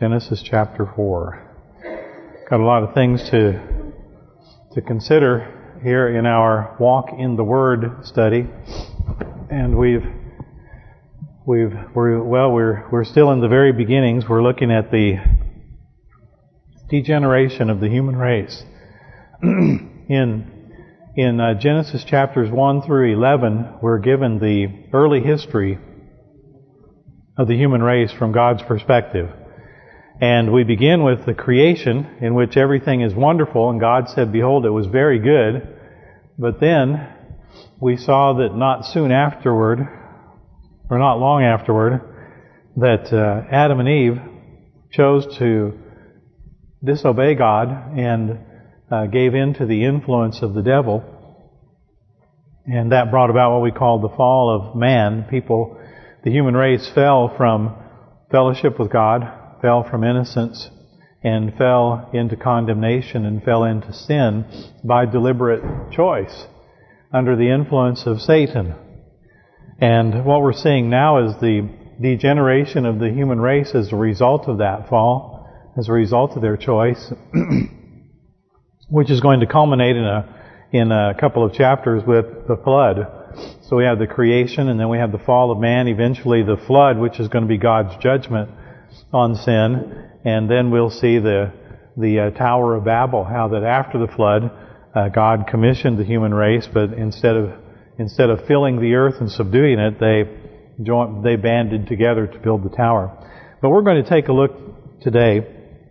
Genesis chapter 4. Got a lot of things to consider here in our Walk in the Word study, and we're still in the very beginnings. We're looking at the degeneration of the human race. In Genesis chapters 1 through 11, we're given the early history of the human race from God's perspective. And we begin with the creation, in which everything is wonderful, and God said, "Behold, it was very good." But then we saw that not long afterward, that Adam and Eve chose to disobey God and gave in to the influence of the devil. And that brought about what we call the fall of man. The human race fell from fellowship with God, fell from innocence, and fell into condemnation and fell into sin by deliberate choice under the influence of Satan. And what we're seeing now is the degeneration of the human race as a result of that fall, as a result of their choice, which is going to culminate in a couple of chapters with the flood. So we have the creation, and then we have the fall of man, eventually the flood, which is going to be God's judgment on sin. And then we'll see the Tower of Babel, how that after the flood, God commissioned the human race, but instead of filling the earth and subduing it, they banded together to build the tower. But we're going to take a look today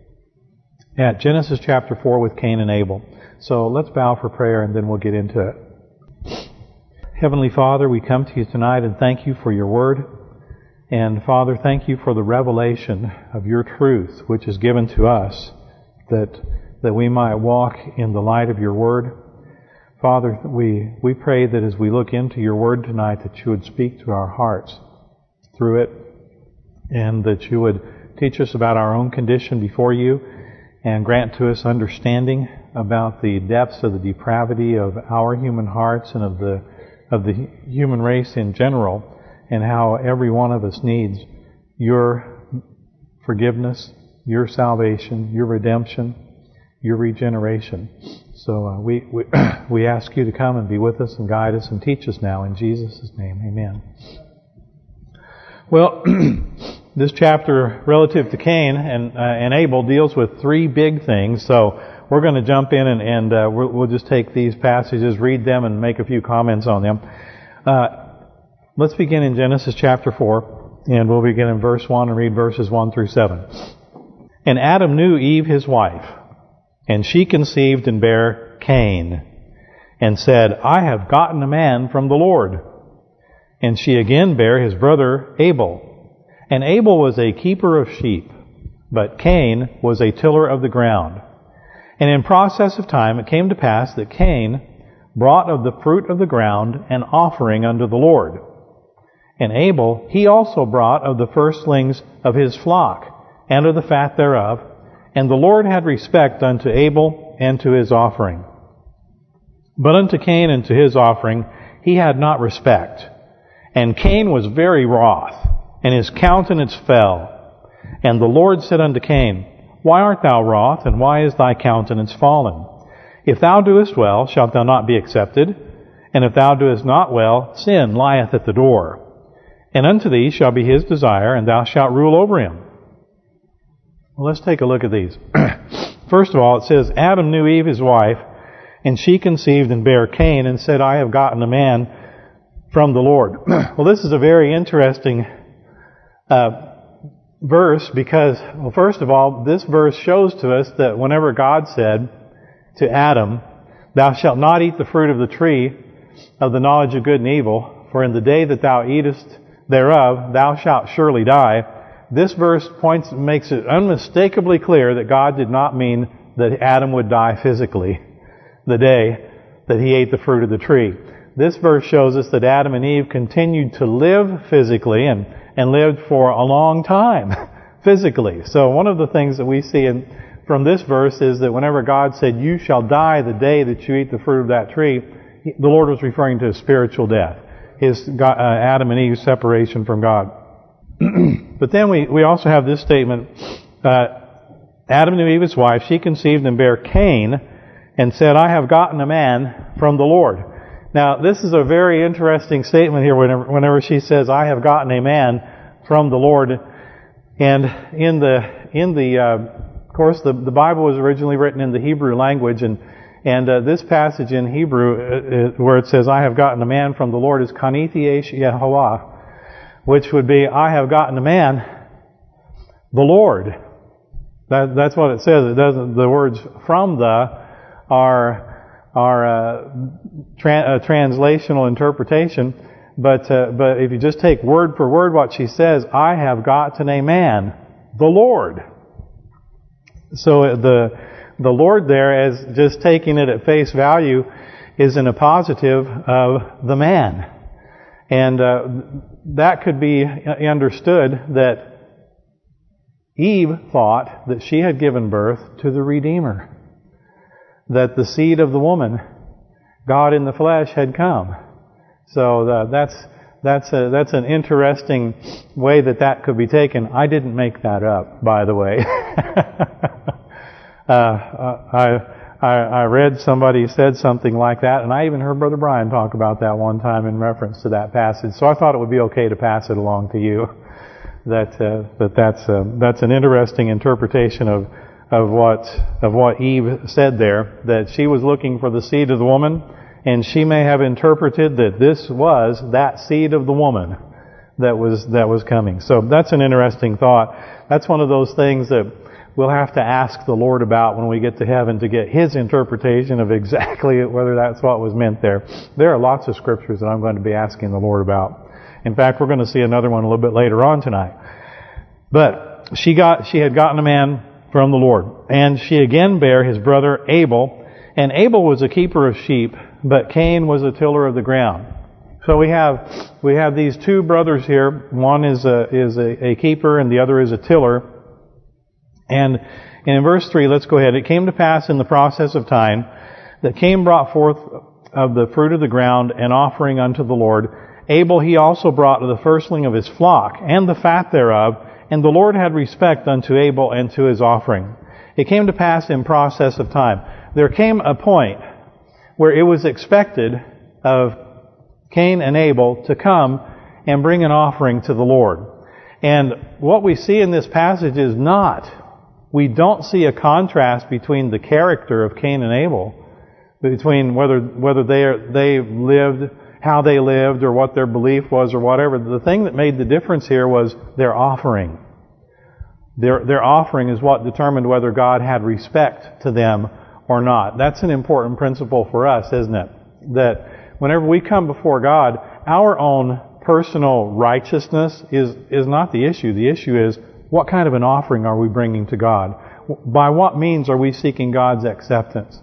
at Genesis chapter 4 with Cain and Abel. So let's bow for prayer and then we'll get into it. Heavenly Father, we come to you tonight and thank you for your word. And Father, thank you for the revelation of your truth, which is given to us, that we might walk in the light of your word. Father, we pray that as we look into your word tonight, that you would speak to our hearts through it, and that you would teach us about our own condition before you, and grant to us understanding about the depths of the depravity of our human hearts and of the human race in general, and how every one of us needs your forgiveness, your salvation, your redemption, your regeneration. So we ask you to come and be with us and guide us and teach us now in Jesus' name. Amen. Well, this chapter relative to Cain and Abel deals with three big things. So we're going to jump in and we'll just take these passages, read them, and make a few comments on them. Let's begin in Genesis chapter 4, and we'll begin in verse 1 and read verses 1 through 7. And Adam knew Eve his wife, and she conceived and bare Cain, and said, "I have gotten a man from the Lord." And she again bare his brother Abel. And Abel was a keeper of sheep, but Cain was a tiller of the ground. And in process of time it came to pass that Cain brought of the fruit of the ground an offering unto the Lord. And Abel, he also brought of the firstlings of his flock, and of the fat thereof. And the Lord had respect unto Abel and to his offering. But unto Cain and to his offering he had not respect. And Cain was very wroth, and his countenance fell. And the Lord said unto Cain, "Why art thou wroth, and why is thy countenance fallen? If thou doest well, shalt thou not be accepted? And if thou doest not well, sin lieth at the door. And unto thee shall be his desire, and thou shalt rule over him." Well, let's take a look at these. First of all, it says, Adam knew Eve his wife, and she conceived and bare Cain, and said, "I have gotten a man from the Lord." Well, this is a very interesting verse because, well, first of all, this verse shows to us that whenever God said to Adam, "Thou shalt not eat the fruit of the tree of the knowledge of good and evil, for in the day that thou eatest thereof, thou shalt surely die," this verse makes it unmistakably clear that God did not mean that Adam would die physically the day that he ate the fruit of the tree. This verse shows us that Adam and Eve continued to live physically and lived for a long time physically. So one of the things that we see from this verse is that whenever God said, "You shall die the day that you eat the fruit of that tree," the Lord was referring to spiritual death. Adam and Eve's separation from God. But then we also have this statement Adam knew Eve his wife. She conceived and bare Cain, and said, I have gotten a man from the Lord. Now, this is a very interesting statement here whenever she says, I have gotten a man from the Lord. And of course, the Bible was originally written in the Hebrew language, and this passage in Hebrew, where it says, I have gotten a man from the Lord, is Kanithi Esh Yehovah, which would be, I have gotten a man, the Lord. That's what it says. It doesn't. The words from the are a translational interpretation, but if you just take word for word what she says, I have gotten a man, the Lord. So the Lord there, as just taking it at face value, is in a positive of the man. And that could be understood that Eve thought that she had given birth to the Redeemer. That the seed of the woman, God in the flesh, had come. So that's an interesting way that could be taken. I didn't make that up, by the way. I read somebody said something like that, and I even heard Brother Brian talk about that one time in reference to that passage. So I thought it would be okay to pass it along to you. That's an interesting interpretation of what Eve said there, that she was looking for the seed of the woman, and she may have interpreted that this was that seed of the woman that was coming. So that's an interesting thought. That's one of those things that we'll have to ask the Lord about when we get to heaven to get His interpretation of exactly whether that's what was meant there. There are lots of scriptures that I'm going to be asking the Lord about. In fact, we're going to see another one a little bit later on tonight. But she had gotten a man from the Lord. And she again bare his brother Abel. And Abel was a keeper of sheep, but Cain was a tiller of the ground. So we have these two brothers here. One is a keeper and the other is a tiller. And in verse 3, let's go ahead. It came to pass in the process of time that Cain brought forth of the fruit of the ground an offering unto the Lord. Abel he also brought the firstling of his flock, and the fat thereof, and the Lord had respect unto Abel and to his offering. It came to pass in process of time. There came a point where it was expected of Cain and Abel to come and bring an offering to the Lord. And what we see in this passage is we don't see a contrast between the character of Cain and Abel, between whether they lived, how they lived, or what their belief was, or whatever. The thing that made the difference here was their offering. Their offering is what determined whether God had respect to them or not. That's an important principle for us, isn't it? That whenever we come before God, our own personal righteousness is not the issue. The issue is, what kind of an offering are we bringing to God? By what means are we seeking God's acceptance?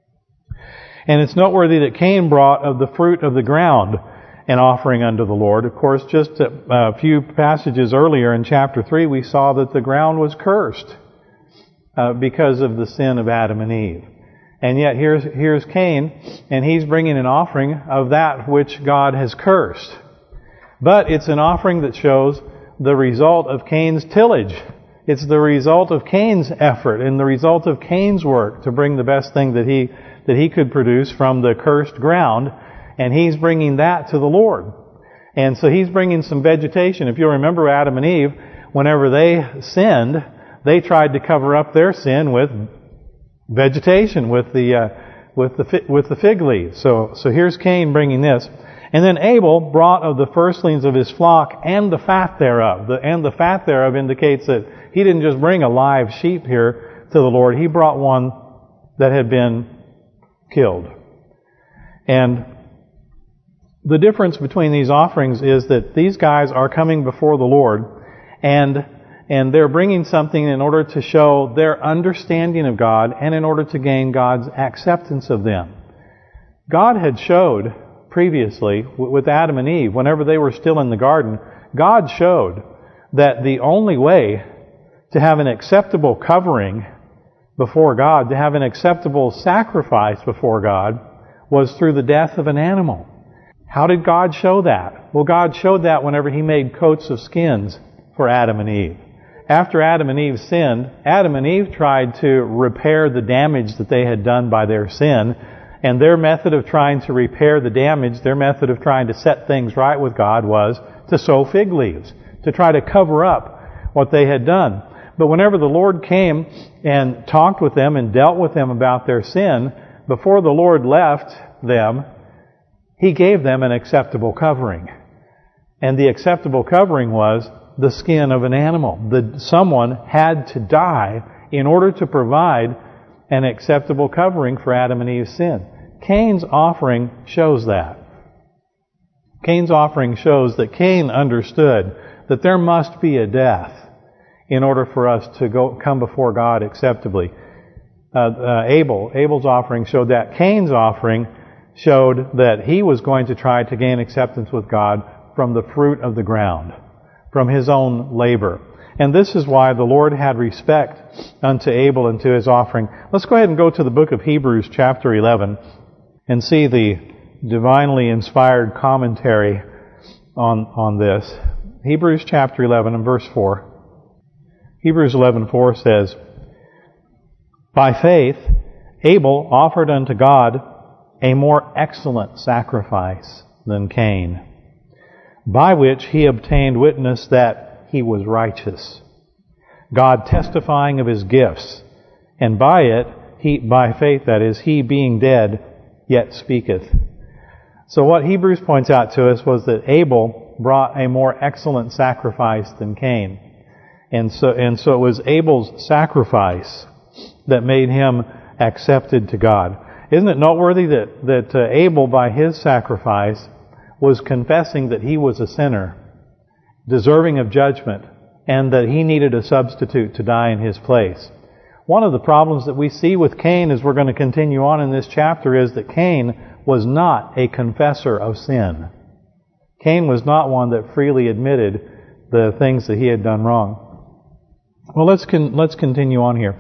And it's noteworthy that Cain brought of the fruit of the ground an offering unto the Lord. Of course, just a few passages earlier in chapter 3, we saw that the ground was cursed because of the sin of Adam and Eve. And yet here's Cain, and he's bringing an offering of that which God has cursed. But it's an offering that shows the result of Cain's tillage. It's the result of Cain's effort and the result of Cain's work to bring the best thing that he could produce from the cursed ground, and he's bringing that to the Lord. And so he's bringing some vegetation. If you remember Adam and Eve, whenever they sinned, they tried to cover up their sin with vegetation, with the fig leaves. So here's Cain bringing this. And then Abel brought of the firstlings of his flock and the fat thereof. And the fat thereof indicates that he didn't just bring a live sheep here to the Lord. He brought one that had been killed. And the difference between these offerings is that these guys are coming before the Lord, and they're bringing something in order to show their understanding of God and in order to gain God's acceptance of them. God had showed previously with Adam and Eve, whenever they were still in the garden, God showed that the only way to have an acceptable covering before God, to have an acceptable sacrifice before God, was through the death of an animal. How did God show that? Well, God showed that whenever He made coats of skins for Adam and Eve. after Adam and Eve sinned, Adam and Eve tried to repair the damage that they had done by their sin. And their method of trying to repair the damage, their method of trying to set things right with God was to sow fig leaves, to try to cover up what they had done. But whenever the Lord came and talked with them and dealt with them about their sin, before the Lord left them, He gave them an acceptable covering. And the acceptable covering was the skin of an animal. Someone had to die in order to provide an acceptable covering for Adam and Eve's sin. Cain's offering shows that. Cain's offering shows that Cain understood that there must be a death in order for us to come before God acceptably. Abel's offering showed that. Cain's offering showed that he was going to try to gain acceptance with God from the fruit of the ground, from his own labor. And this is why the Lord had respect unto Abel and to his offering. Let's go ahead and go to the book of Hebrews chapter 11 and see the divinely inspired commentary on this. Hebrews chapter 11 and verse 4. Hebrews 11:4 says, "By faith Abel offered unto God a more excellent sacrifice than Cain, by which he obtained witness that he was righteous, God testifying of his gifts, and by faith that is, he being dead yet speaketh." So what Hebrews points out to us was that Abel brought a more excellent sacrifice than Cain. And so it was Abel's sacrifice that made him accepted to God. Isn't it noteworthy that Abel, by his sacrifice, was confessing that he was a sinner, deserving of judgment, and that he needed a substitute to die in his place? One of the problems that we see with Cain, as we're going to continue on in this chapter, is that Cain was not a confessor of sin. Cain was not one that freely admitted the things that he had done wrong. Well, let's continue on here.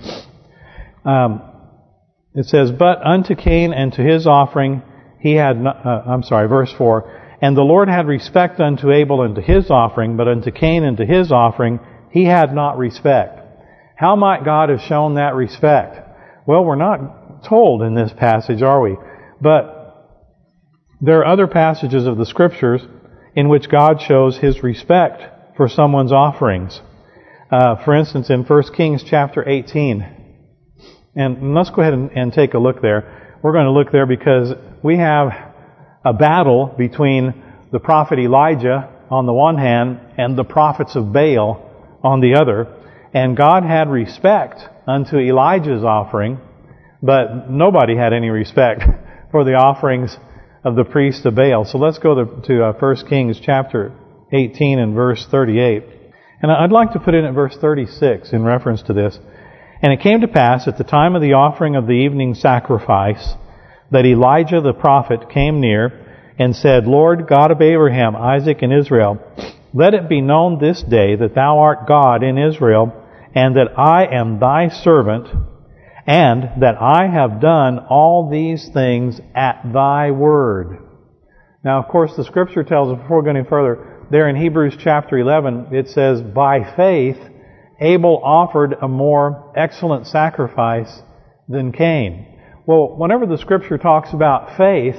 It says, "But unto Cain and to his offering he had not," verse 4, "And the Lord had respect unto Abel and to his offering, but unto Cain and to his offering he had not respect." How might God have shown that respect? Well, we're not told in this passage, are we? But there are other passages of the Scriptures in which God shows His respect for someone's offerings. For instance, in 1 Kings chapter 18. And let's go ahead and take a look there. We're going to look there because we have a battle between the prophet Elijah on the one hand and the prophets of Baal on the other. And God had respect unto Elijah's offering, but nobody had any respect for the offerings of the priests of Baal. So let's go to 1 Kings chapter 18 and verse 38. And I'd like to put in at verse 36 in reference to this. "And it came to pass at the time of the offering of the evening sacrifice that Elijah the prophet came near and said, Lord God of Abraham, Isaac, and Israel, let it be known this day that thou art God in Israel, and that I am thy servant, and that I have done all these things at thy word." Now, of course, the Scripture tells us, before going any further, there in Hebrews chapter 11, it says, by faith, Abel offered a more excellent sacrifice than Cain. Well, whenever the Scripture talks about faith,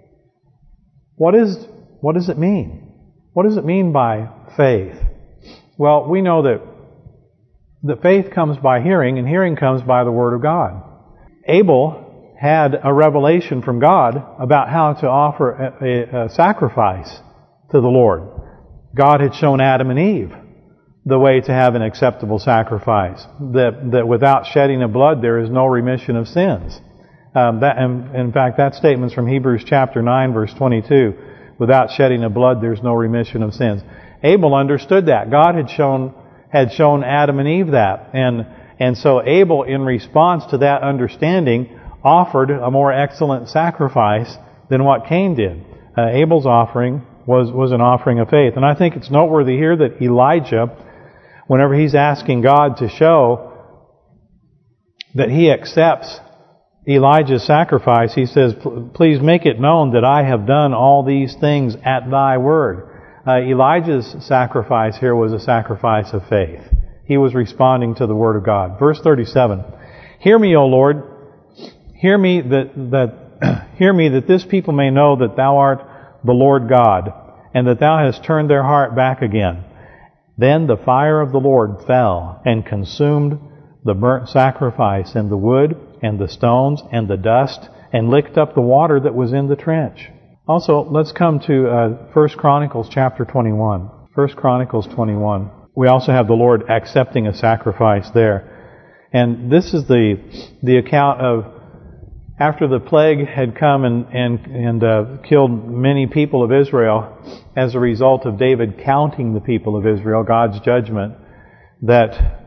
what does it mean? What does it mean by faith? Well, we know that faith comes by hearing, and hearing comes by the Word of God. Abel had a revelation from God about how to offer a sacrifice to the Lord. God had shown Adam and Eve the way to have an acceptable sacrifice. That without shedding of blood there is no remission of sins. In fact, that statement's from Hebrews chapter 9, verse 22. Without shedding of blood there's no remission of sins. Abel understood that. God had shown Adam and Eve that. And so Abel, in response to that understanding, offered a more excellent sacrifice than what Cain did. Abel's offering was an offering of faith. And I think it's noteworthy here that Elijah, whenever he's asking God to show that he accepts Elijah's sacrifice, he says, please make it known that I have done all these things at thy word. Elijah's sacrifice here was a sacrifice of faith. he was responding to the Word of God. Verse 37, Hear me, O Lord, hear me that this people may know that Thou art the Lord God, and that Thou hast turned their heart back again. Then the fire of the Lord fell and consumed the burnt sacrifice and the wood and the stones and the dust and licked up the water that was in the trench. Also, let's come to 1 Chronicles chapter 21. 1 Chronicles 21. We also have the Lord accepting a sacrifice there. And this is the account of after the plague had come and killed many people of Israel as a result of David counting the people of Israel, God's judgment, that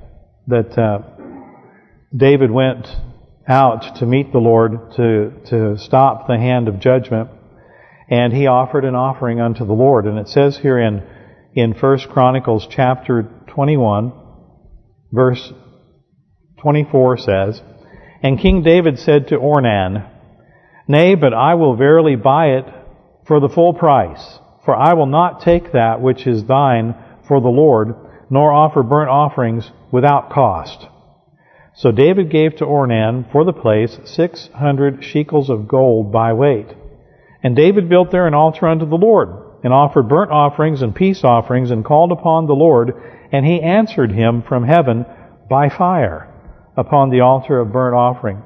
David went out to meet the Lord to stop the hand of judgment, and he offered an offering unto the Lord. And it says here in 1 Chronicles chapter 21, verse 24 says, And King David said to Ornan, Nay, but I will verily buy it for the full price, for I will not take that which is thine for the Lord, nor offer burnt offerings without cost. So David gave to Ornan for the place 600 shekels of gold by weight. And David built there an altar unto the Lord, and offered burnt offerings and peace offerings, and called upon the Lord, and He answered him from heaven by fire upon the altar of burnt offering.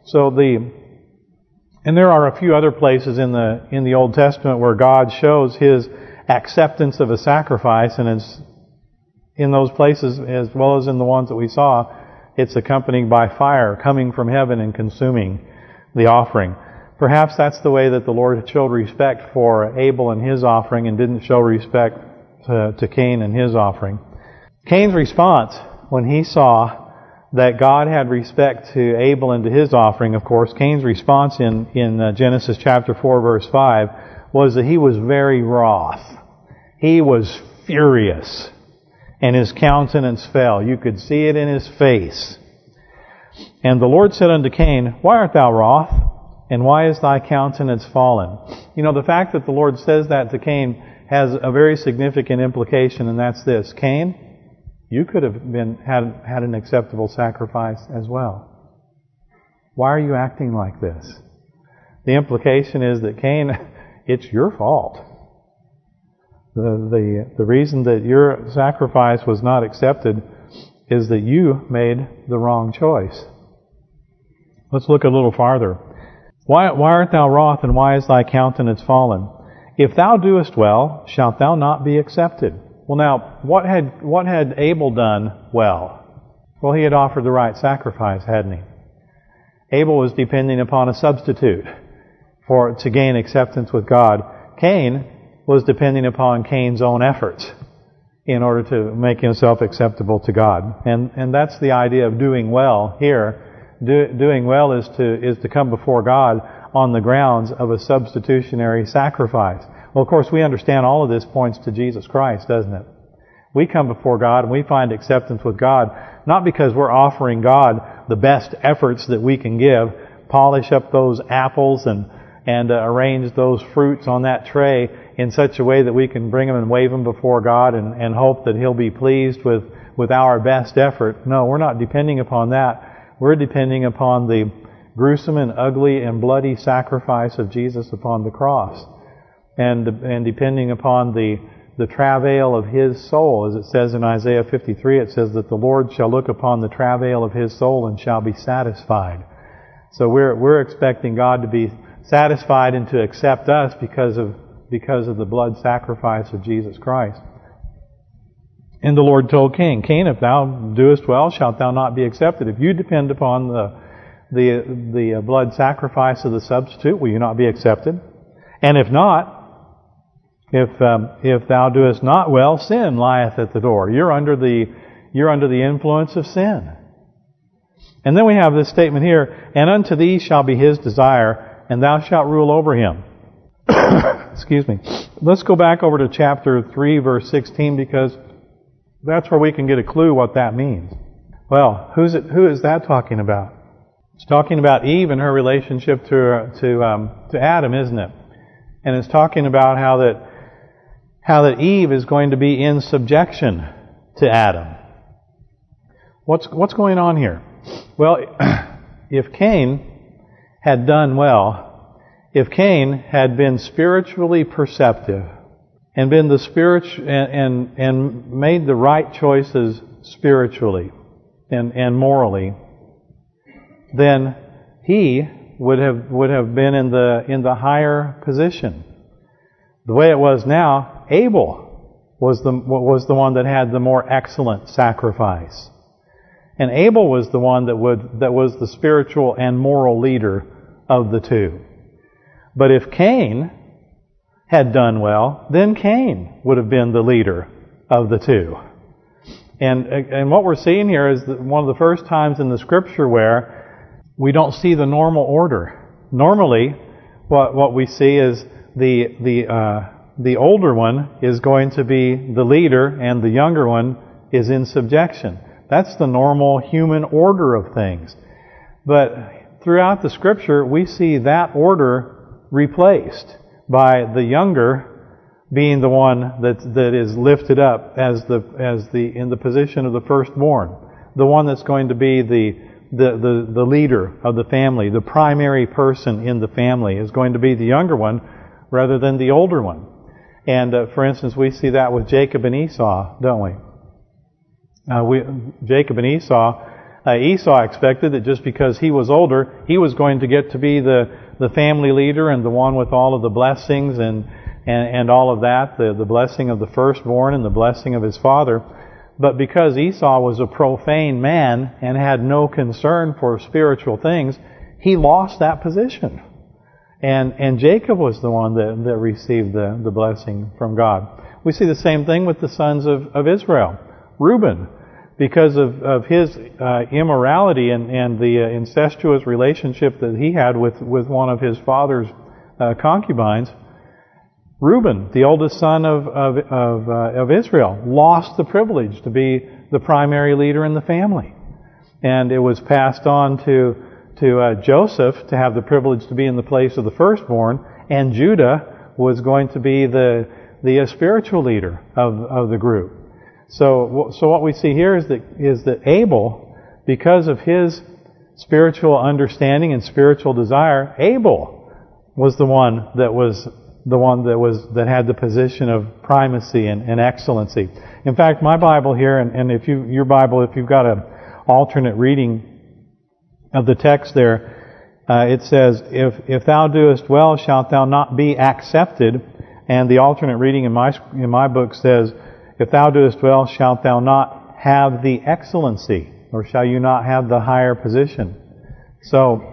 And there are a few other places in the Old Testament where God shows His acceptance of a sacrifice, and it's in those places, as well as in the ones that we saw, it's accompanied by fire coming from heaven and consuming the offering. Perhaps that's the way that the Lord showed respect for Abel and his offering and didn't show respect to Cain and his offering. Cain's response when he saw that God had respect to Abel and to his offering, of course, Cain's response in Genesis chapter 4 verse 5 was that he was very wroth. He was furious, and his countenance fell. You could see it in his face. And the Lord said unto Cain, Why art thou wroth? And why is thy countenance fallen? You know, the fact that the Lord says that to Cain has a very significant implication, and that's this. Cain, you could have had an acceptable sacrifice as well. Why are you acting like this? The implication is that Cain, it's your fault. The reason that your sacrifice was not accepted is that you made the wrong choice. Let's look a little farther. Why art thou wroth, and why is thy countenance fallen? If thou doest well, shalt thou not be accepted. Well, now, what had Abel done well? Well, he had offered the right sacrifice, hadn't he? Abel was depending upon a substitute to gain acceptance with God. Cain was depending upon Cain's own efforts in order to make himself acceptable to God. And that's the idea of doing well here. Doing well is to come before God on the grounds of a substitutionary sacrifice. Well, of course, we understand all of this points to Jesus Christ, doesn't it? We come before God and we find acceptance with God, not because we're offering God the best efforts that we can give, polish up those apples and arrange those fruits on that tray in such a way that we can bring them and wave them before God and hope that He'll be pleased with our best effort. No, we're not depending upon that. We're depending upon the gruesome and ugly and bloody sacrifice of Jesus upon the cross. And depending upon the travail of His soul. As it says in Isaiah 53, it says that the Lord shall look upon the travail of His soul and shall be satisfied. So we're expecting God to be satisfied and to accept us because of the blood sacrifice of Jesus Christ. And the Lord told Cain, Cain, if thou doest well, shalt thou not be accepted. If you depend upon the blood sacrifice of the substitute, will you not be accepted? And if not, if thou doest not well, sin lieth at the door. You're under the influence of sin. And then we have this statement here, and unto thee shall be his desire, and thou shalt rule over him. Excuse me. Let's go back over to chapter 3, verse 16, because that's where we can get a clue what that means. Well, who is that talking about? It's talking about Eve and her relationship to Adam, isn't it? And it's talking about how that Eve is going to be in subjection to Adam. What's going on here? Well, if Cain had done well, if Cain had been spiritually perceptive and been and made the right choices spiritually and morally, then he would have been in the higher position. The way it was now, Abel was the one that had the more excellent sacrifice. And Abel was the one that was the spiritual and moral leader of the two. But if Cain had done well, then Cain would have been the leader of the two. And what we're seeing here is one of the first times in the Scripture where we don't see the normal order. Normally, what we see is the older one is going to be the leader and the younger one is in subjection. That's the normal human order of things. But throughout the Scripture, we see that order replaced by the younger being the one that is lifted up as in the position of the firstborn, the one that's going to be the leader of the family, the primary person in the family is going to be the younger one rather than the older one. And for instance, we see that with Jacob and Esau, don't we? Jacob and Esau, Esau expected that just because he was older, he was going to get to be the family leader and the one with all of the blessings and all of that, the blessing of the firstborn and the blessing of his father. But because Esau was a profane man and had no concern for spiritual things, he lost that position. And Jacob was the one that received the blessing from God. We see the same thing with the sons of Israel. Reuben, because of his immorality and the incestuous relationship that he had with one of his father's concubines, Reuben, the oldest son of Israel, lost the privilege to be the primary leader in the family. And it was passed on to Joseph to have the privilege to be in the place of the firstborn, and Judah was going to be the spiritual leader of the group. So what we see here is that Abel, because of his spiritual understanding and spiritual desire, Abel was the one that had the position of primacy and excellency. In fact, my Bible here, and if you've got an alternate reading of the text there, it says, "If thou doest well, shalt thou not be accepted." And the alternate reading in my book says, "If thou doest well, shalt thou not have the excellency," or shall you not have the higher position. So,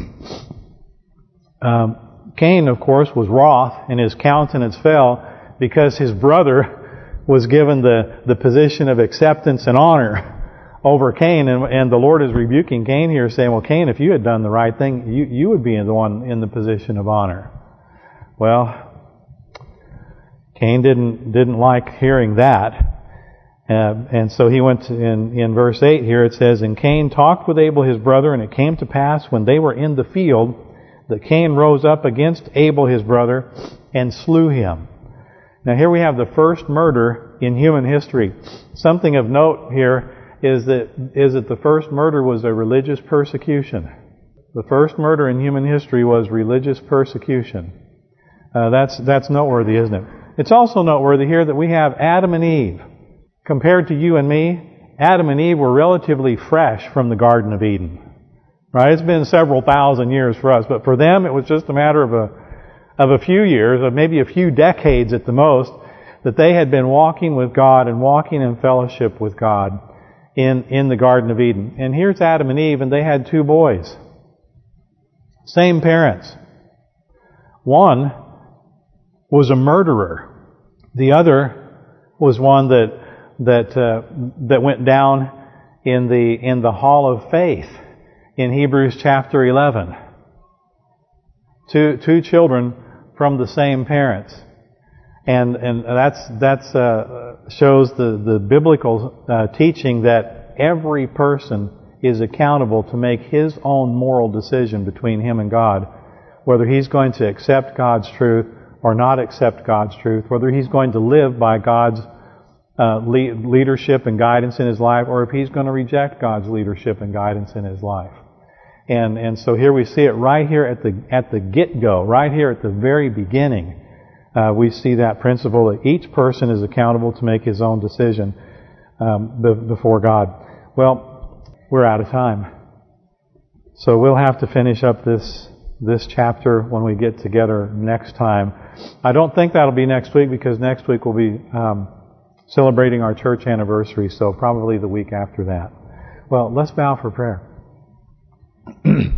Cain, of course, was wroth, and his countenance fell because his brother was given the position of acceptance and honor over Cain. And the Lord is rebuking Cain here, saying, well, Cain, if you had done the right thing, you would be the one in the position of honor. Well, Cain didn't like hearing that. And so he went in verse 8 here, it says, "And Cain talked with Abel his brother, and it came to pass when they were in the field that Cain rose up against Abel his brother and slew him." Now here we have the first murder in human history. Something of note here is that the first murder was a religious persecution. The first murder in human history was religious persecution. That's noteworthy, isn't it? It's also noteworthy here that we have Adam and Eve. Compared to you and me, Adam and Eve were relatively fresh from the Garden of Eden. Right? It's been several thousand years for us, but for them it was just a matter of a few years, of maybe a few decades at the most, that they had been walking with God and walking in fellowship with God in the Garden of Eden. And here's Adam and Eve, and they had two boys. Same parents. One was a murderer. The other was one that went down in the hall of faith in Hebrews chapter 11. Two children from the same parents. And that's shows the biblical teaching that every person is accountable to make his own moral decision between him and God, whether he's going to accept God's truth or not accept God's truth, whether he's going to live by God's leadership and guidance in his life, or if he's going to reject God's leadership and guidance in his life. And so here we see it right here at the get-go, right here at the very beginning. We see that principle that each person is accountable to make his own decision before God. Well, we're out of time. So we'll have to finish up this chapter when we get together next time. I don't think that'll be next week, because next week we'll be celebrating our church anniversary, so probably the week after that. Well, let's bow for prayer.